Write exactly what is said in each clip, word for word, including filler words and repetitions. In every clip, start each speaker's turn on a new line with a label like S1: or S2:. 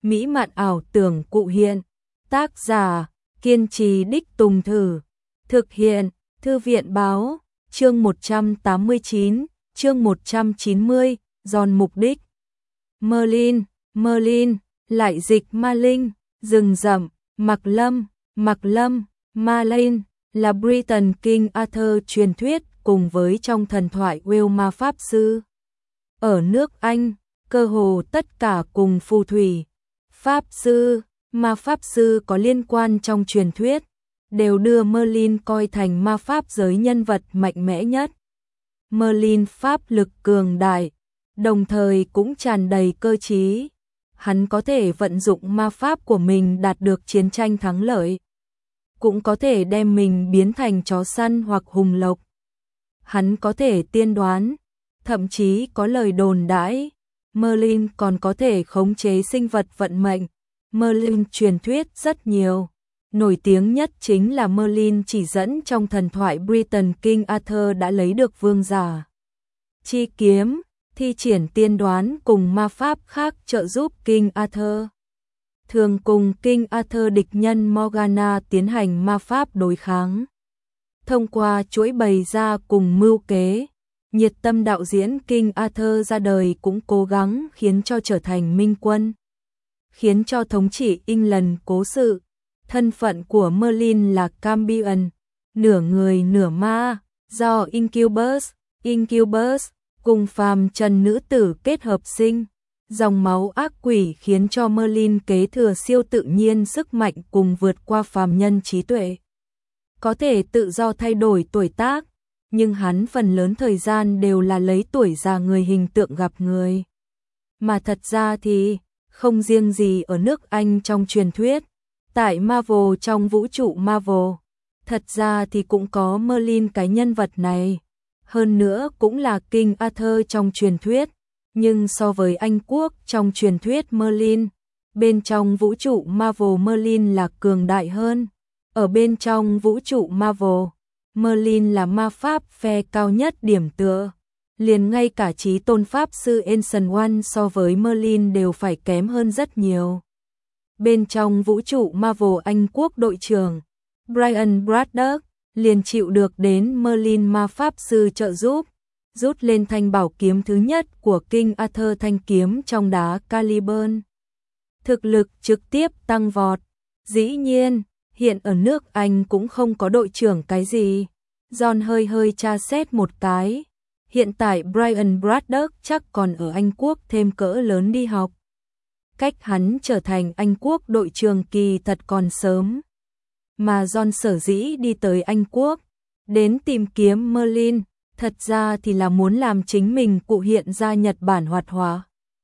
S1: mỹ mạn ảo tưởng cụ hiện. Tác giả, kiên trì đích tùng thử. Thực hiện, Thư viện báo, chương một trăm tám mươi chín, chương một trăm chín mươi, giòn mục đích. Merlin, Merlin, lại dịch ma linh, rừng rậm, Mạc Lâm, Mạc Lâm, Merlin, là Britain King Arthur truyền thuyết cùng với trong thần thoại Wales ma pháp sư. Ở nước Anh, cơ hồ tất cả cùng phù thủy, pháp sư, ma pháp sư có liên quan trong truyền thuyết, đều đưa Merlin coi thành ma pháp giới nhân vật mạnh mẽ nhất. Merlin pháp lực cường đại, đồng thời cũng tràn đầy cơ trí. Hắn có thể vận dụng ma pháp của mình đạt được chiến tranh thắng lợi, cũng có thể đem mình biến thành chó săn hoặc hùng lộc. Hắn có thể tiên đoán, thậm chí có lời đồn đãi, Merlin còn có thể khống chế sinh vật vận mệnh. Merlin truyền thuyết rất nhiều, nổi tiếng nhất chính là Merlin chỉ dẫn trong thần thoại Britain King Arthur đã lấy được vương giả chi kiếm, thi triển tiên đoán cùng ma pháp khác trợ giúp King Arthur. Thường cùng King Arthur địch nhân Morgana tiến hành ma pháp đối kháng. Thông qua chuỗi bày ra cùng mưu kế, nhiệt tâm đạo diễn King Arthur ra đời cũng cố gắng khiến cho trở thành minh quân, khiến cho thống trị England cố sự. Thân phận của Merlin là Cambion, nửa người nửa ma, do Incubus, Incubus cùng phàm trần nữ tử kết hợp sinh. Dòng máu ác quỷ khiến cho Merlin kế thừa siêu tự nhiên sức mạnh cùng vượt qua phàm nhân trí tuệ. Có thể tự do thay đổi tuổi tác, nhưng hắn phần lớn thời gian đều là lấy tuổi già người hình tượng gặp người. Mà thật ra thì, không riêng gì ở nước Anh trong truyền thuyết, tại Marvel trong vũ trụ Marvel, thật ra thì cũng có Merlin cái nhân vật này. Hơn nữa cũng là King Arthur trong truyền thuyết, nhưng so với Anh quốc trong truyền thuyết Merlin, bên trong vũ trụ Marvel Merlin là cường đại hơn. Ở bên trong vũ trụ Marvel, Merlin là ma pháp phe cao nhất điểm tựa. Liền ngay cả chí tôn pháp sư Ancient One so với Merlin đều phải kém hơn rất nhiều. Bên trong vũ trụ Marvel Anh quốc đội trưởng Brian Braddock liền chịu được đến Merlin ma pháp sư trợ giúp, rút lên thanh bảo kiếm thứ nhất của King Arthur, thanh kiếm trong đá Caliburn. Thực lực trực tiếp tăng vọt. Dĩ nhiên, hiện ở nước Anh cũng không có đội trưởng cái gì. John hơi hơi tra xét một cái. Hiện tại Brian Braddock chắc còn ở Anh quốc thêm cỡ lớn đi học. Cách hắn trở thành Anh quốc đội trưởng kỳ thật còn sớm. Mà John sở dĩ đi tới Anh quốc, đến tìm kiếm Merlin, thật ra thì là muốn làm chính mình cụ hiện ra Nhật Bản hoạt họa.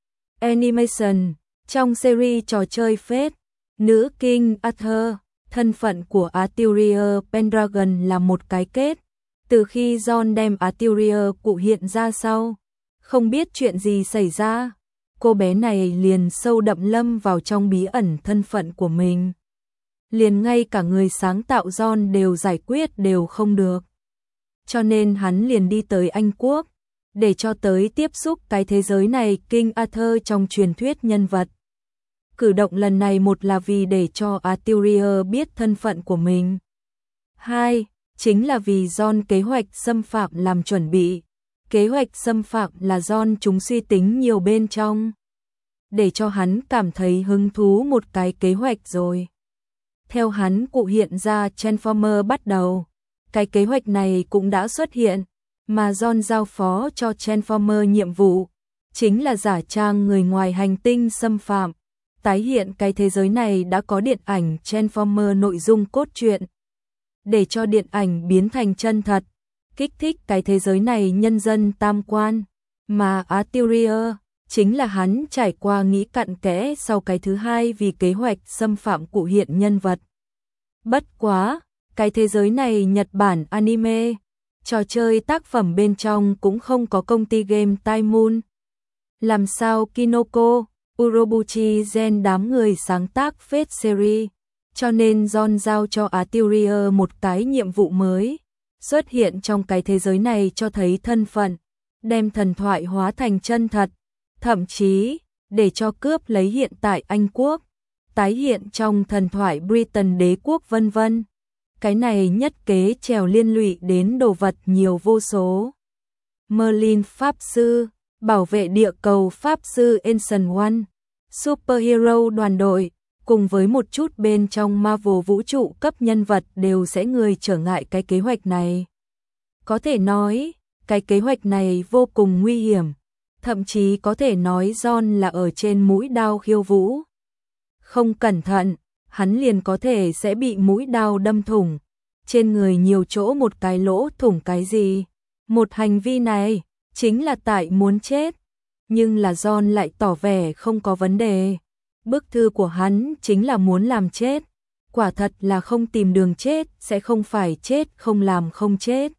S1: Animation, trong series trò chơi Fate, nữ King Arthur, thân phận của Arthurian Pendragon là một cái kết. Từ khi John đem Arthurian cụ hiện ra sau, không biết chuyện gì xảy ra, cô bé này liền sâu đậm lâm vào trong bí ẩn thân phận của mình. Liền ngay cả người sáng tạo John đều giải quyết đều không được. Cho nên hắn liền đi tới Anh quốc, để cho tới tiếp xúc cái thế giới này King Arthur trong truyền thuyết nhân vật. Cử động lần này một là vì để cho Arthurian biết thân phận của mình. Hai, chính là vì John kế hoạch xâm phạm làm chuẩn bị. Kế hoạch xâm phạm là John chúng suy tính nhiều bên trong, để cho hắn cảm thấy hứng thú một cái kế hoạch rồi. Theo hắn cụ hiện ra Transformer bắt đầu, cái kế hoạch này cũng đã xuất hiện, mà John giao phó cho Transformer nhiệm vụ, chính là giả trang người ngoài hành tinh xâm phạm, tái hiện cái thế giới này đã có điện ảnh Transformer nội dung cốt truyện, để cho điện ảnh biến thành chân thật, kích thích cái thế giới này nhân dân tam quan, mà Arthurian chính là hắn trải qua nghĩ cặn kẽ sau cái thứ hai vì kế hoạch xâm phạm cụ hiện nhân vật. Bất quá, cái thế giới này Nhật Bản anime, trò chơi tác phẩm bên trong cũng không có công ty game Time Moon. Làm sao Kinoko, Urobuchi Gen đám người sáng tác Fate series, cho nên John giao cho Arthurian một cái nhiệm vụ mới, xuất hiện trong cái thế giới này cho thấy thân phận, đem thần thoại hóa thành chân thật. Thậm chí, để cho cướp lấy hiện tại Anh quốc, tái hiện trong thần thoại Britain đế quốc vân vân. Cái này nhất kế trèo liên lụy đến đồ vật nhiều vô số. Merlin Pháp Sư, bảo vệ địa cầu Pháp Sư Ancient One, Superhero đoàn đội, cùng với một chút bên trong Marvel vũ trụ cấp nhân vật đều sẽ người trở ngại cái kế hoạch này. Có thể nói, cái kế hoạch này vô cùng nguy hiểm, thậm chí có thể nói John là ở trên mũi đao khiêu vũ. Không cẩn thận, hắn liền có thể sẽ bị mũi đao đâm thủng, trên người nhiều chỗ một cái lỗ thủng cái gì. Một hành vi này, chính là tại muốn chết, nhưng là John lại tỏ vẻ không có vấn đề. Bức thư của hắn chính là muốn làm chết, quả thật là không tìm đường chết, sẽ không phải chết không làm không chết.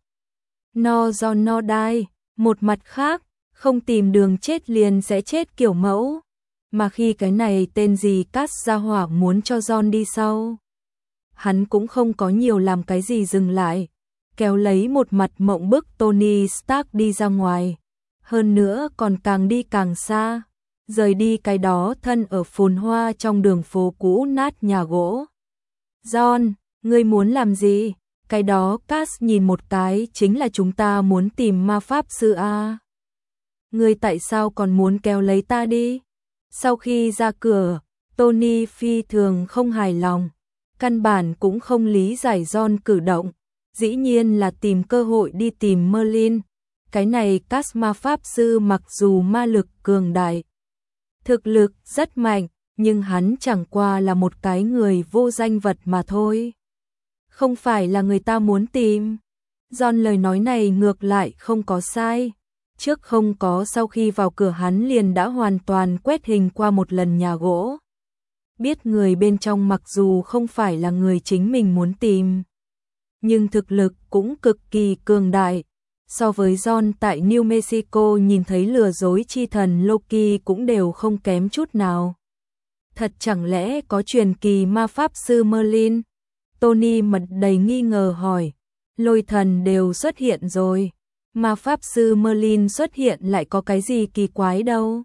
S1: No John no die, một mặt khác, không tìm đường chết liền sẽ chết kiểu mẫu. Mà khi cái này tên gì Cát gia hỏa muốn cho John đi sau, hắn cũng không có nhiều làm cái gì dừng lại, kéo lấy một mặt mộng bức Tony Stark đi ra ngoài, hơn nữa còn càng đi càng xa, rời đi cái đó thân ở phồn hoa trong đường phố cũ nát nhà gỗ. John, ngươi muốn làm gì? Cái đó Cass nhìn một cái chính là chúng ta muốn tìm ma pháp sư a. Ngươi tại sao còn muốn kéo lấy ta đi? Sau khi ra cửa, Tony phi thường không hài lòng, căn bản cũng không lý giải John cử động, dĩ nhiên là tìm cơ hội đi tìm Merlin. Cái này Cass ma pháp sư mặc dù ma lực cường đại, thực lực rất mạnh, nhưng hắn chẳng qua là một cái người vô danh vật mà thôi. Không phải là người ta muốn tìm. John lời nói này ngược lại không có sai. Trước không có sau khi vào cửa hắn liền đã hoàn toàn quét hình qua một lần nhà gỗ. Biết người bên trong mặc dù không phải là người chính mình muốn tìm, nhưng thực lực cũng cực kỳ cường đại. So với John tại New Mexico nhìn thấy lừa dối chi thần Loki cũng đều không kém chút nào. Thật chẳng lẽ có truyền kỳ ma pháp sư Merlin? Tony mặt đầy nghi ngờ hỏi. Lôi thần đều xuất hiện rồi, ma pháp sư Merlin xuất hiện lại có cái gì kỳ quái đâu.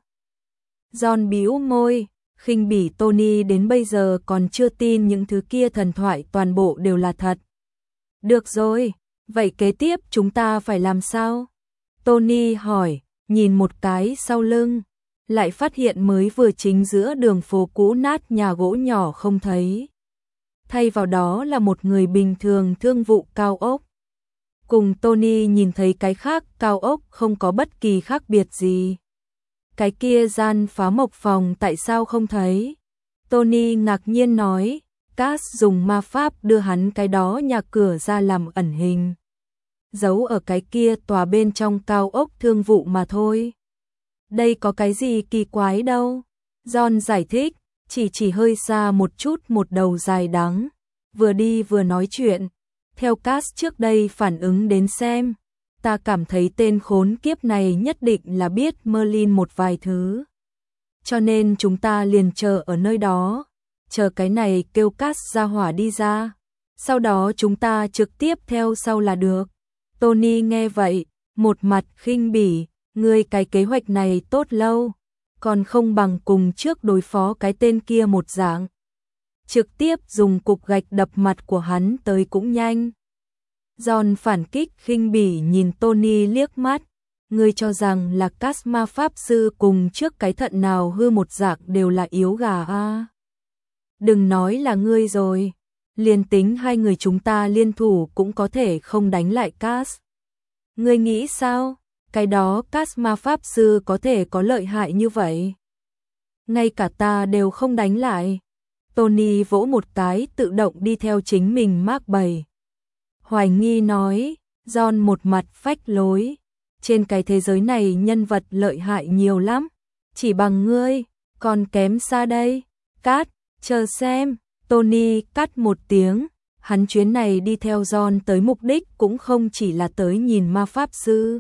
S1: John bĩu môi, khinh bỉ Tony đến bây giờ còn chưa tin những thứ kia thần thoại toàn bộ đều là thật. Được rồi, vậy kế tiếp chúng ta phải làm sao? Tony hỏi, nhìn một cái sau lưng, lại phát hiện mới vừa chính giữa đường phố cũ nát nhà gỗ nhỏ không thấy. Thay vào đó là một người bình thường thương vụ cao ốc. Cùng Tony nhìn thấy cái khác cao ốc không có bất kỳ khác biệt gì. Cái kia gian phá mộc phòng tại sao không thấy? Tony ngạc nhiên nói, Cass dùng ma pháp đưa hắn cái đó nhà cửa ra làm ẩn hình, giấu ở cái kia tòa bên trong cao ốc thương vụ mà thôi. Đây có cái gì kỳ quái đâu. John giải thích, chỉ chỉ hơi xa một chút một đầu dài đắng, vừa đi vừa nói chuyện. Theo Cass trước đây phản ứng đến xem, ta cảm thấy tên khốn kiếp này nhất định là biết Merlin một vài thứ. Cho nên chúng ta liền chờ ở nơi đó, chờ cái này kêu Cass ra hỏa đi ra. Sau đó chúng ta trực tiếp theo sau là được. Tony nghe vậy, một mặt khinh bỉ, ngươi cái kế hoạch này tốt lâu, còn không bằng cùng trước đối phó cái tên kia một dạng. Trực tiếp dùng cục gạch đập mặt của hắn tới cũng nhanh. John phản kích khinh bỉ nhìn Tony liếc mắt, ngươi cho rằng là Cass ma pháp sư cùng trước cái thận nào hư một dạng đều là yếu gà a. Đừng nói là ngươi rồi, liền tính hai người chúng ta liên thủ cũng có thể không đánh lại Cass. Ngươi nghĩ sao? Cái đó Cass ma pháp sư có thể có lợi hại như vậy? Ngay cả ta đều không đánh lại. Tony vỗ một cái tự động đi theo chính mình mác bầy. Hoài nghi nói, John một mặt phách lối. Trên cái thế giới này nhân vật lợi hại nhiều lắm. Chỉ bằng ngươi, còn kém xa đây. Cát, chờ xem. Tony cắt một tiếng. Hắn chuyến này đi theo John tới mục đích cũng không chỉ là tới nhìn ma pháp sư,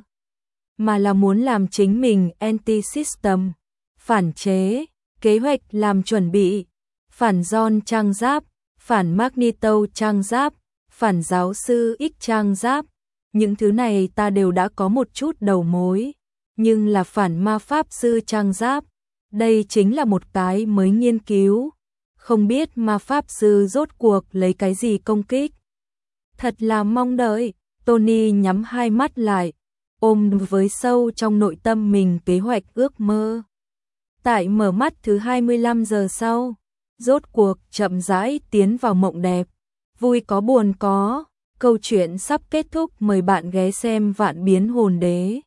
S1: mà là muốn làm chính mình anti-system, phản chế, kế hoạch làm chuẩn bị, phản John trang giáp, phản Magneto trang giáp, phản giáo sư X trang giáp. Những thứ này ta đều đã có một chút đầu mối, nhưng là phản ma pháp sư trang giáp, Đây chính là một cái mới nghiên cứu, không biết ma pháp sư rốt cuộc lấy cái gì công kích. Thật là mong đợi, Tony nhắm hai mắt lại, ôm với sâu trong nội tâm mình kế hoạch ước mơ. Tại mở mắt thứ hai mươi lăm giờ sau, rốt cuộc chậm rãi tiến vào mộng đẹp. Vui có buồn có, câu chuyện sắp kết thúc, mời bạn ghé xem Vạn Biến Hồn Đế.